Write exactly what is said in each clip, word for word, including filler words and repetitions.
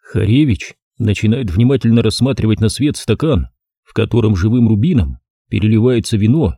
Харевич начинает внимательно рассматривать на свет стакан, в котором живым рубином переливается вино.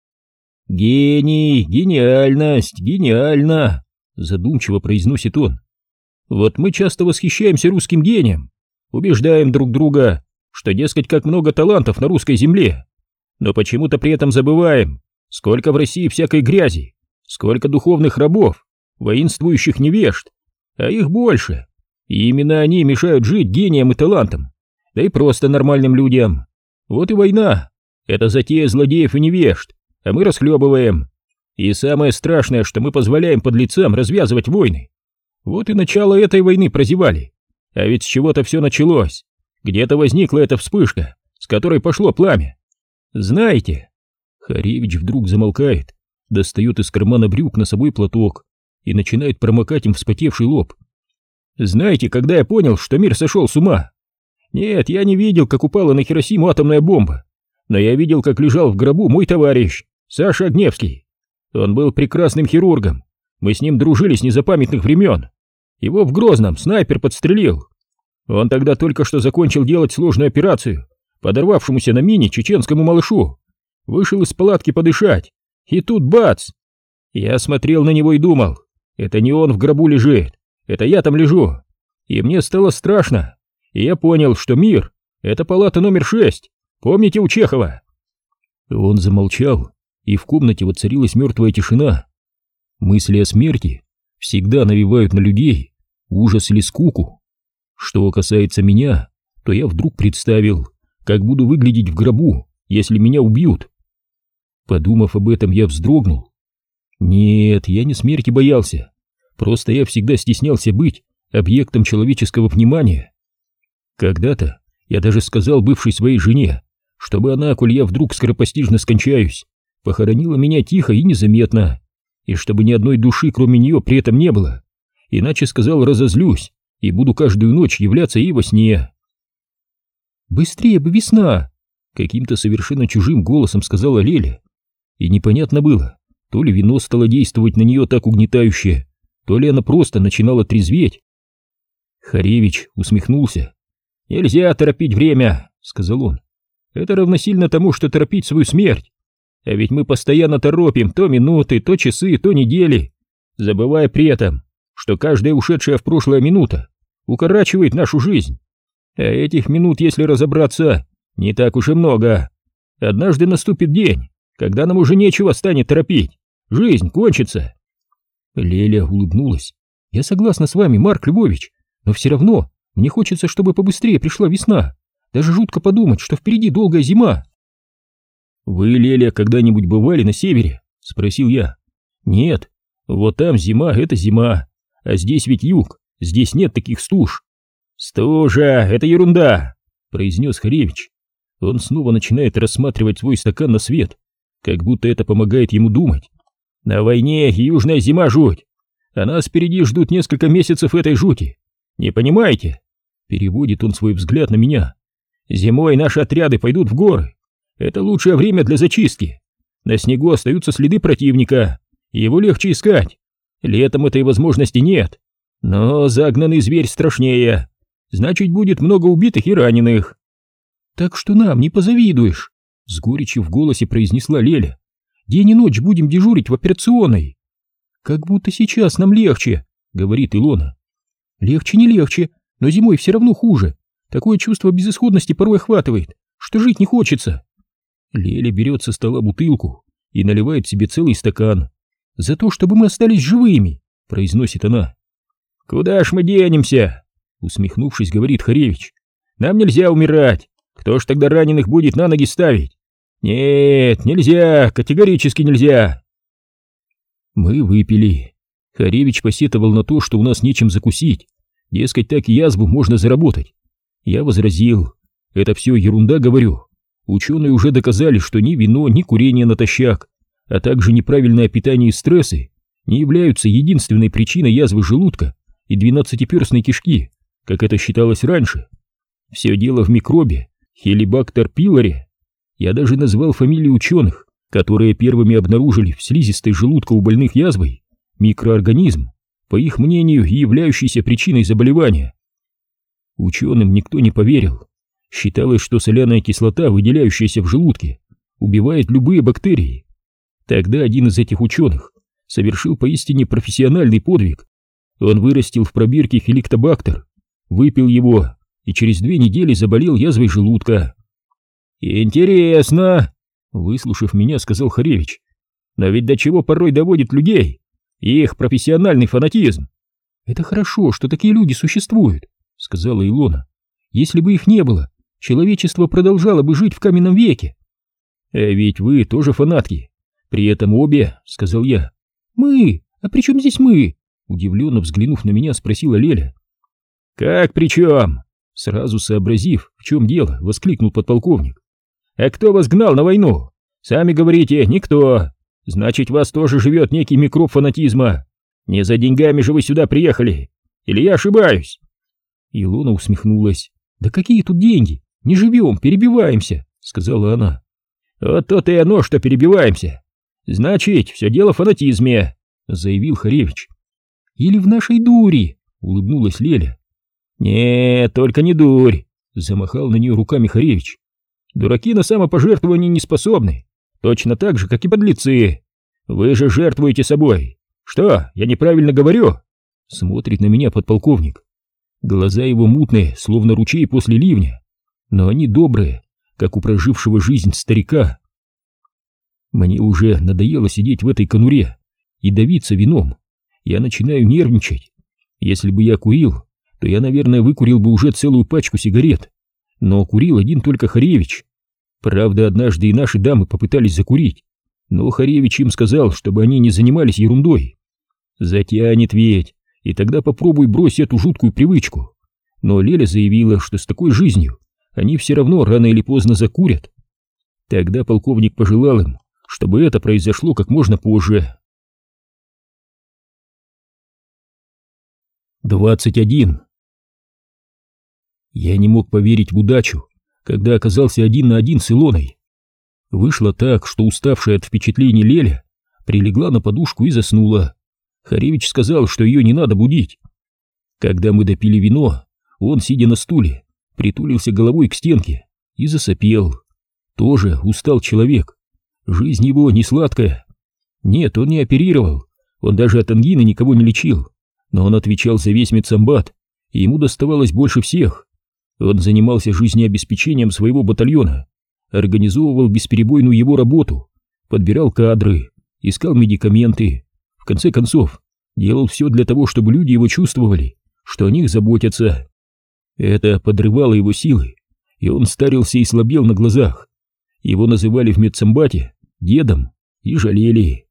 «Гений, гениальность, гениально!» — задумчиво произносит он. «Вот мы часто восхищаемся русским гением, убеждаем друг друга, что, дескать, как много талантов на русской земле, но почему-то при этом забываем, сколько в России всякой грязи, сколько духовных рабов, воинствующих невежд, а их больше, и именно они мешают жить гениям и талантам, да и просто нормальным людям. Вот и война, это затея злодеев и невежд, а мы расхлебываем. И самое страшное, что мы позволяем подлецам развязывать войны. Вот и начало этой войны прозевали. А ведь с чего-то все началось. Где-то возникла эта вспышка, с которой пошло пламя. Знаете...» Харевич вдруг замолкает, достает из кармана брюк носовой платок и начинает промокать им вспотевший лоб. «Знаете, когда я понял, что мир сошел с ума? Нет, я не видел, как упала на Хиросиму атомная бомба, но я видел, как лежал в гробу мой товарищ, Саша Огневский. Он был прекрасным хирургом, мы с ним дружили с незапамятных времен. Его в Грозном снайпер подстрелил. Он тогда только что закончил делать сложную операцию подорвавшемуся на мине чеченскому малышу. Вышел из палатки подышать, и тут бац! Я смотрел на него и думал, это не он в гробу лежит, это я там лежу. И мне стало страшно, и я понял, что мир — это палата номер шесть, помните у Чехова?» Он замолчал, и в комнате воцарилась мертвая тишина. Мысли о смерти всегда навевают на людей ужас или скуку. Что касается меня, то я вдруг представил, как буду выглядеть в гробу, если меня убьют. Подумав об этом, я вздрогнул. Нет, я не смерти боялся, просто я всегда стеснялся быть объектом человеческого внимания. Когда-то я даже сказал бывшей своей жене, чтобы она, коль я вдруг скоропостижно скончаюсь, похоронила меня тихо и незаметно, и чтобы ни одной души, кроме нее, при этом не было, иначе, сказал, разозлюсь и буду каждую ночь являться ей во сне. «Быстрее бы весна!» — каким-то совершенно чужим голосом сказала Леля, и непонятно было, то ли вино стало действовать на нее так угнетающе, то ли она просто начинала трезветь. Харевич усмехнулся. «Нельзя торопить время», — сказал он. «Это равносильно тому, что торопить свою смерть. А ведь мы постоянно торопим то минуты, то часы, то недели, забывая при этом, что каждая ушедшая в прошлое минута укорачивает нашу жизнь. А этих минут, если разобраться, не так уж и много. Однажды наступит день, когда нам уже нечего станет торопить. Жизнь кончится». Леля улыбнулась. «Я согласна с вами, Марк Львович, но все равно мне хочется, чтобы побыстрее пришла весна. Даже жутко подумать, что впереди долгая зима». «Вы, Леля, когда-нибудь бывали на севере?» — спросил я. «Нет, вот там зима — это зима, а здесь ведь юг, здесь нет таких стуж». «Стужа — это ерунда», — произнес Харевич. Он снова начинает рассматривать свой стакан на свет, как будто это помогает ему думать. «На войне южная зима — жуть, а нас впереди ждут несколько месяцев этой жути. Не понимаете?» Переводит он свой взгляд на меня. «Зимой наши отряды пойдут в горы. Это лучшее время для зачистки. На снегу остаются следы противника, и его легче искать. Летом этой возможности нет. Но загнанный зверь страшнее. Значит, будет много убитых и раненых». «Так что нам не позавидуешь», — с горечью в голосе произнесла Леля. «День и ночь будем дежурить в операционной». «Как будто сейчас нам легче», — говорит Илона. «Легче не легче, но зимой все равно хуже. Такое чувство безысходности порой охватывает, что жить не хочется». Леля берет со стола бутылку и наливает себе целый стакан. «За то, чтобы мы остались живыми», — произносит она. «Куда ж мы денемся?» — усмехнувшись, говорит Харевич. «Нам нельзя умирать. Кто ж тогда раненых будет на ноги ставить? Нет, нельзя, категорически нельзя». Мы выпили. Харевич посетовал на то, что у нас нечем закусить. Дескать, так язву можно заработать. Я возразил. Это все ерунда, говорю. Ученые уже доказали, что ни вино, ни курение натощак, а также неправильное питание и стрессы не являются единственной причиной язвы желудка и двенадцатиперстной кишки, как это считалось раньше. Все дело в микробе Helicobacter pylori. Я даже назвал фамилии ученых, которые первыми обнаружили в слизистой желудка у больных язвой микроорганизм, по их мнению, и являющийся причиной заболевания. Ученым никто не поверил. Считалось, что соляная кислота, выделяющаяся в желудке, убивает любые бактерии. Тогда один из этих ученых совершил поистине профессиональный подвиг. Он вырастил в пробирке хеликтобактер, выпил его и через две недели заболел язвой желудка. «Интересно!» — выслушав меня, сказал Харевич. «Но ведь до чего порой доводит людей их профессиональный фанатизм!» «Это хорошо, что такие люди существуют», — сказала Илона. «Если бы их не было, человечество продолжало бы жить в каменном веке». «А ведь вы тоже фанатки. При этом обе», — сказал я. «Мы? А при чем здесь мы?» Удивленно взглянув на меня, спросила Леля. «Как при чем?» Сразу сообразив, в чем дело, воскликнул подполковник. «А кто вас гнал на войну? Сами говорите, никто. Значит, в вас тоже живет некий микроб фанатизма. Не за деньгами же вы сюда приехали. Или я ошибаюсь?» Илона усмехнулась. «Да какие тут деньги? Не живем, перебиваемся», — сказала она. «Вот то-то и оно, что перебиваемся. Значит, все дело в фанатизме», — заявил Харевич. «Или в нашей дури», — улыбнулась Леля. «Нет, только не дурь», — замахал на нее руками Харевич. «Дураки на самопожертвование не способны, точно так же, как и подлецы. Вы же жертвуете собой. Что, я неправильно говорю?» Смотрит на меня подполковник. Глаза его мутные, словно ручей после ливня, но они добрые, как у прожившего жизнь старика. Мне уже надоело сидеть в этой конуре и давиться вином. Я начинаю нервничать. Если бы я курил, то я, наверное, выкурил бы уже целую пачку сигарет. Но курил один только Харевич. Правда, однажды и наши дамы попытались закурить, но Харевич им сказал, чтобы они не занимались ерундой. Затянет ведь, и тогда попробуй брось эту жуткую привычку. Но Леля заявила, что с такой жизнью они все равно рано или поздно закурят. Тогда полковник пожелал им, чтобы это произошло как можно позже. двадцать один. Я не мог поверить в удачу, когда оказался один на один с Илоной. Вышло так, что уставшая от впечатлений Леля прилегла на подушку и заснула. Харевич сказал, что ее не надо будить. Когда мы допили вино, он, сидя на стуле, притулился головой к стенке и засопел. Тоже устал человек. Жизнь его не сладкая. Нет, он не оперировал, он даже от ангины никого не лечил. Но он отвечал за весь медсанбат, и ему доставалось больше всех. Он занимался жизнеобеспечением своего батальона, организовывал бесперебойную его работу, подбирал кадры, искал медикаменты. В конце концов, делал все для того, чтобы люди его чувствовали, что о них заботятся. Это подрывало его силы, и он старился и слабел на глазах. Его называли в медсанбате дедом и жалели.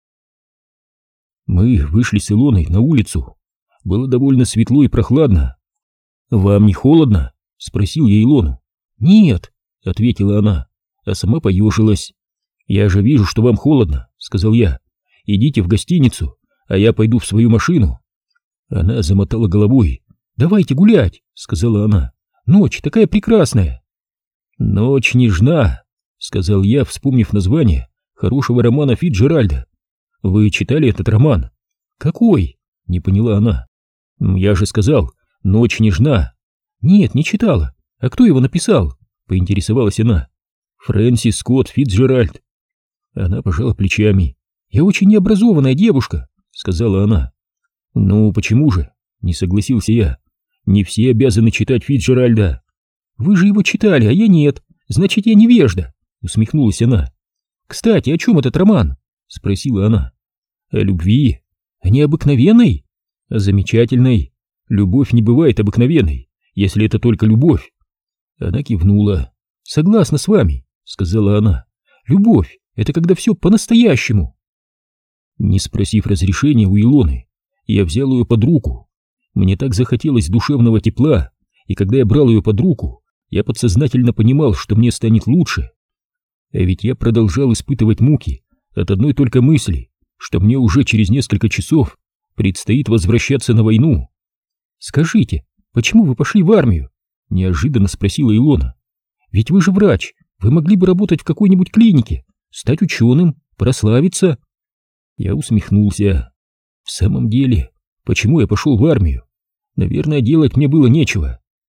Мы вышли с Илоной на улицу. Было довольно светло и прохладно. «Вам не холодно?» — спросил я Илону. «Нет», — ответила она, а сама поежилась. «Я же вижу, что вам холодно», — сказал я. «Идите в гостиницу, а я пойду в свою машину». Она замотала головой. «Давайте гулять», — сказала она. «Ночь такая прекрасная». «Ночь нежна», — сказал я, вспомнив название хорошего романа Фицджеральда. «Вы читали этот роман?» «Какой?» — не поняла она. «Я же сказал, ночь нежна». «Нет, не читала. А кто его написал?» — поинтересовалась она. «Фрэнсис Скотт Фицджеральд». Она пожала плечами. «Я очень необразованная девушка», — сказала она. «Ну, почему же?» — не согласился я. «Не все обязаны читать Фицджеральда». «Вы же его читали, а я нет. Значит, я невежда», — усмехнулась она. «Кстати, о чем этот роман?» — спросила она. «О любви. О необыкновенной?» «О замечательной. Любовь не бывает обыкновенной, если это только любовь». Она кивнула. «Согласна с вами», — сказала она. «Любовь — это когда все по-настоящему». Не спросив разрешения у Илоны, я взял ее под руку. Мне так захотелось душевного тепла, и когда я брал ее под руку, я подсознательно понимал, что мне станет лучше. А ведь я продолжал испытывать муки от одной только мысли, что мне уже через несколько часов предстоит возвращаться на войну. «Скажите, почему вы пошли в армию?» — неожиданно спросила Илона. «Ведь вы же врач, вы могли бы работать в какой-нибудь клинике, стать ученым, прославиться». Я усмехнулся. В самом деле, почему я пошел в армию? Наверное, делать мне было нечего.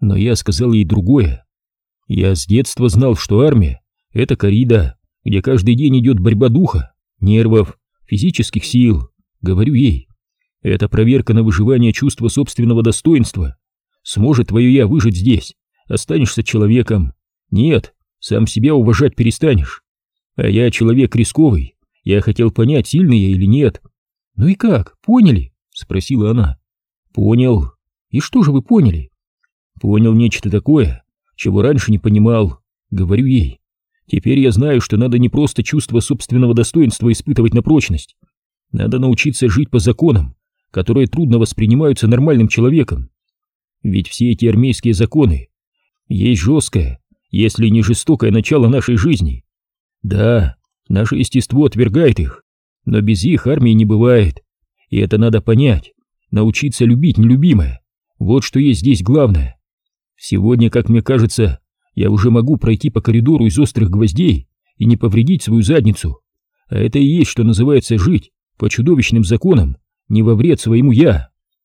Но я сказал ей другое. Я с детства знал, что армия — это коррида, где каждый день идет борьба духа, нервов, физических сил. Говорю ей, это проверка на выживание чувства собственного достоинства. Сможет твое «я» выжить здесь, останешься человеком. Нет, сам себя уважать перестанешь. А я человек рисковый, я хотел понять, сильный я или нет. Ну и как, поняли? Спросила она. Понял. И что же вы поняли? Понял нечто такое, чего раньше не понимал. Говорю ей. Теперь я знаю, что надо не просто чувство собственного достоинства испытывать на прочность. Надо научиться жить по законам, которые трудно воспринимаются нормальным человеком. Ведь все эти армейские законы есть жесткое, если не жестокое начало нашей жизни. Да, наше естество отвергает их, но без их армии не бывает. И это надо понять, научиться любить нелюбимое. Вот что есть здесь главное. Сегодня, как мне кажется, я уже могу пройти по коридору из острых гвоздей и не повредить свою задницу. А это и есть, что называется, жить по чудовищным законам, не во вред своему «я».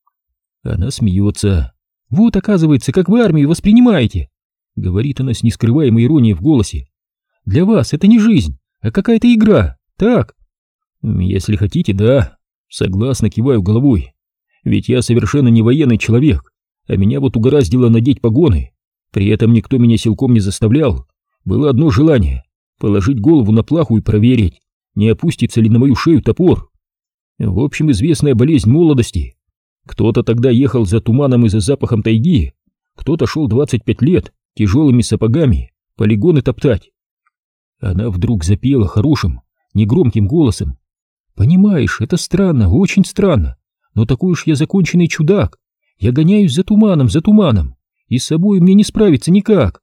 Она смеется. «Вот, оказывается, как вы армию воспринимаете», — говорит она с нескрываемой иронией в голосе. «Для вас это не жизнь, а какая-то игра, так?» «Если хотите, да», — согласно киваю головой. «Ведь я совершенно не военный человек, а меня вот угораздило надеть погоны. При этом никто меня силком не заставлял. Было одно желание — положить голову на плаху и проверить, не опустится ли на мою шею топор. В общем, известная болезнь молодости. Кто-то тогда ехал за туманом и за запахом тайги, кто-то шел двадцать пять лет тяжелыми сапогами полигоны топтать». Она вдруг запела хорошим, негромким голосом. «Понимаешь, это странно, очень странно, но такой уж я законченный чудак. Я гоняюсь за туманом, за туманом, и с собой мне не справиться никак».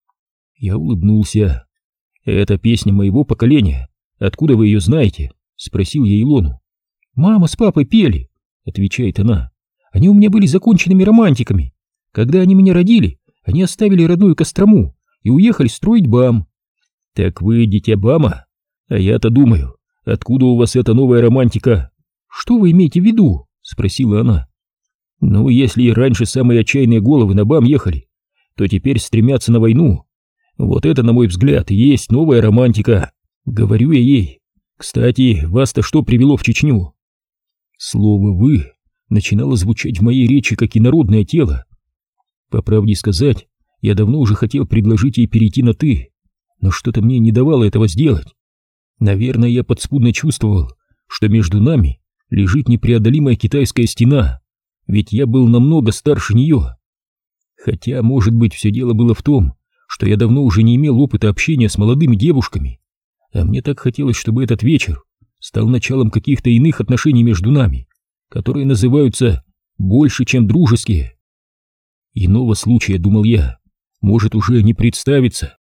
Я улыбнулся. «Это песня моего поколения. Откуда вы ее знаете?» — спросил я Илону. «Мама с папой пели», — отвечает она. «Они у меня были законченными романтиками. Когда они меня родили, они оставили родную Кострому и уехали строить БАМ». «Так вы дитя БАМа? А я-то думаю, откуда у вас эта новая романтика?» «Что вы имеете в виду?» — спросила она. «Ну, если и раньше самые отчаянные головы на БАМ ехали, то теперь стремятся на войну. Вот это, на мой взгляд, и есть новая романтика», — говорю я ей. «Кстати, вас-то что привело в Чечню?» Слово «вы» начинало звучать в моей речи, как инородное тело. По правде сказать, я давно уже хотел предложить ей перейти на «ты», но что-то мне не давало этого сделать. Наверное, я подспудно чувствовал, что между нами лежит непреодолимая китайская стена, ведь я был намного старше нее. Хотя, может быть, все дело было в том, что я давно уже не имел опыта общения с молодыми девушками, а мне так хотелось, чтобы этот вечер стал началом каких-то иных отношений между нами, которые называются больше, чем дружеские. Иного случая, думал я, может уже не представиться.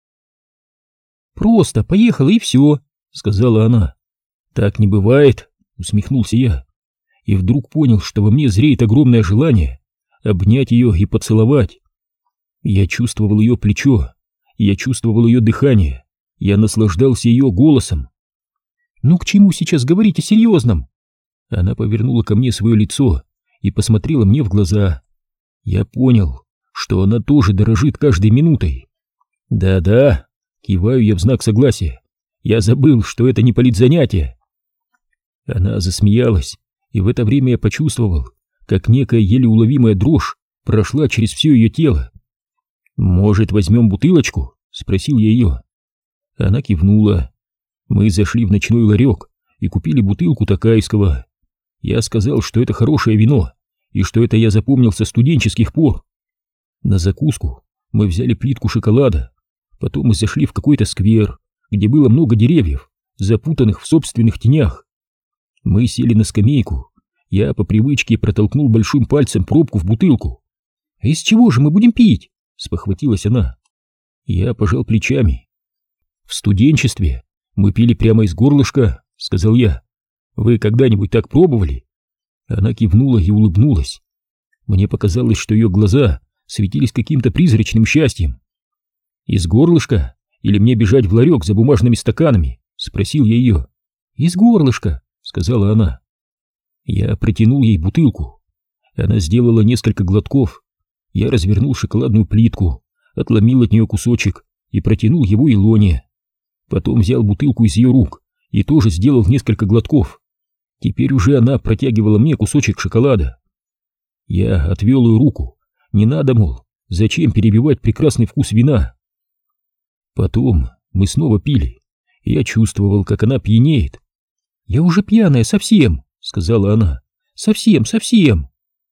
«Просто поехала и все», — сказала она. «Так не бывает», — усмехнулся я, и вдруг понял, что во мне зреет огромное желание обнять ее и поцеловать. Я чувствовал ее плечо, я чувствовал ее дыхание, я наслаждался ее голосом. «Ну к чему сейчас говорить о серьезном?» Она повернула ко мне свое лицо и посмотрела мне в глаза. Я понял, что она тоже дорожит каждой минутой. «Да-да», — киваю я в знак согласия, — «я забыл, что это не политзанятие». Она засмеялась, и в это время я почувствовал, как некая еле уловимая дрожь прошла через все ее тело. «Может, возьмем бутылочку?» — спросил я ее. Она кивнула. Мы зашли в ночной ларек и купили бутылку токайского. Я сказал, что это хорошее вино, и что это я запомнил со студенческих пор. На закуску мы взяли плитку шоколада, потом мы зашли в какой-то сквер, где было много деревьев, запутанных в собственных тенях. Мы сели на скамейку, я по привычке протолкнул большим пальцем пробку в бутылку. «А из чего же мы будем пить?» — спохватилась она. Я пожал плечами. «В студенчестве мы пили прямо из горлышка», — сказал я. «Вы когда-нибудь так пробовали?» Она кивнула и улыбнулась. Мне показалось, что ее глаза светились каким-то призрачным счастьем. «Из горлышка? Или мне бежать в ларек за бумажными стаканами?» — спросил я ее. «Из горлышка», — сказала она. Я протянул ей бутылку. Она сделала несколько глотков. Я развернул шоколадную плитку, отломил от нее кусочек и протянул его Илоне. Потом взял бутылку из ее рук и тоже сделал несколько глотков. Теперь уже она протягивала мне кусочек шоколада. Я отвел ее руку. Не надо, мол, зачем перебивать прекрасный вкус вина? Потом мы снова пили, и я чувствовал, как она пьянеет. «Я уже пьяная совсем», — сказала она. «Совсем, совсем».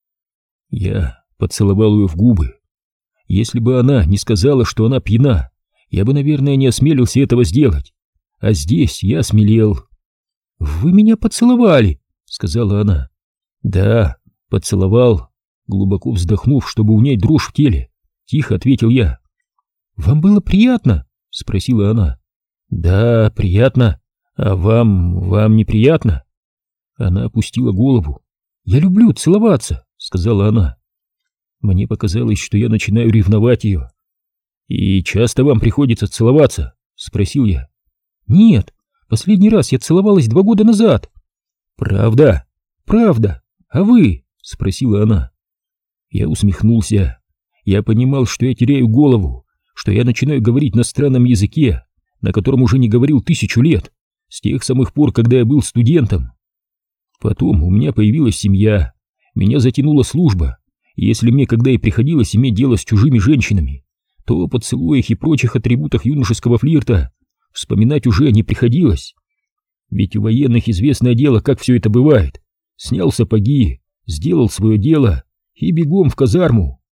Я поцеловал ее в губы. Если бы она не сказала, что она пьяна, я бы, наверное, не осмелился этого сделать. А здесь я осмелел. «Вы меня поцеловали», — сказала она. «Да, поцеловал», — глубоко вздохнув, чтобы унять дрожь в теле, тихо ответил я. «Вам было приятно?» — спросила она. «Да, приятно. А вам... вам неприятно?» Она опустила голову. «Я люблю целоваться», — сказала она. Мне показалось, что я начинаю ревновать ее. «И часто вам приходится целоваться?» — спросил я. «Нет, последний раз я целовалась два года назад». «Правда?» «Правда. А вы?» — спросила она. Я усмехнулся. Я понимал, что я теряю голову, что я начинаю говорить на странном языке, на котором уже не говорил тысячу лет, с тех самых пор, когда я был студентом. Потом у меня появилась семья, меня затянула служба, и если мне когда и приходилось иметь дело с чужими женщинами, то о поцелуях и прочих атрибутах юношеского флирта вспоминать уже не приходилось. Ведь у военных известное дело, как все это бывает. Снял сапоги, сделал свое дело и бегом в казарму.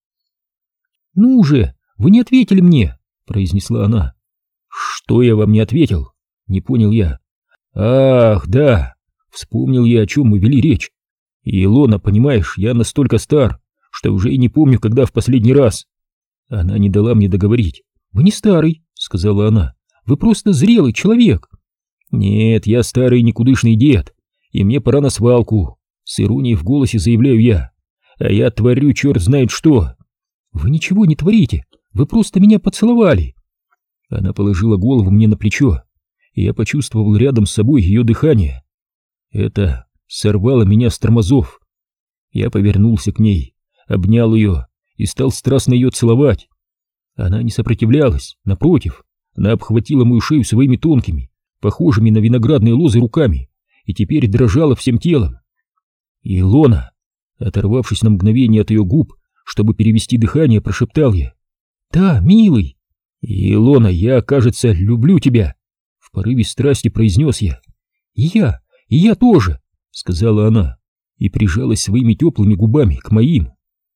«Ну же, вы не ответили мне», — произнесла она. «Что я вам не ответил?» — не понял я. «Ах, да, вспомнил я, о чем мы вели речь. И, Илона, понимаешь, я настолько стар, что уже и не помню, когда в последний раз». Она не дала мне договорить. «Вы не старый», — сказала она, — «вы просто зрелый человек». «Нет, я старый никудышный дед, и мне пора на свалку», — с иронией в голосе заявляю я. «А я творю черт знает что». «Вы ничего не творите, вы просто меня поцеловали». Она положила голову мне на плечо, и я почувствовал рядом с собой ее дыхание. Это сорвало меня с тормозов. Я повернулся к ней, обнял ее и стал страстно ее целовать. Она не сопротивлялась, напротив, она обхватила мою шею своими тонкими, похожими на виноградные лозы руками, и теперь дрожала всем телом. «Илона», оторвавшись на мгновение от ее губ, чтобы перевести дыхание, прошептал я. «Да, милый». «Илона, я, кажется, люблю тебя», — в порыве страсти произнес я. «И я, и я тоже», — сказала она и прижалась своими теплыми губами к моим.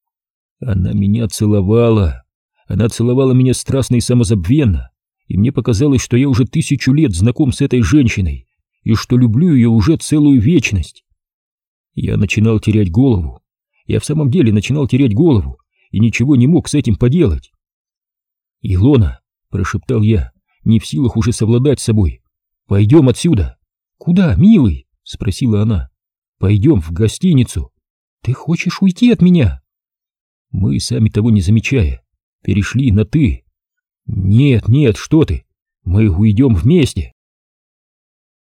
Она меня целовала, она целовала меня страстно и самозабвенно, и мне показалось, что я уже тысячу лет знаком с этой женщиной и что люблю ее уже целую вечность. Я начинал терять голову, я в самом деле начинал терять голову и ничего не мог с этим поделать. «Илона», — прошептал я, не в силах уже совладать с собой, — «пойдем отсюда». «Куда, милый?» — спросила она. «Пойдем в гостиницу». «Ты хочешь уйти от меня?» Мы, сами того не замечая, перешли на «ты». «Нет, нет, что ты, мы уйдем вместе».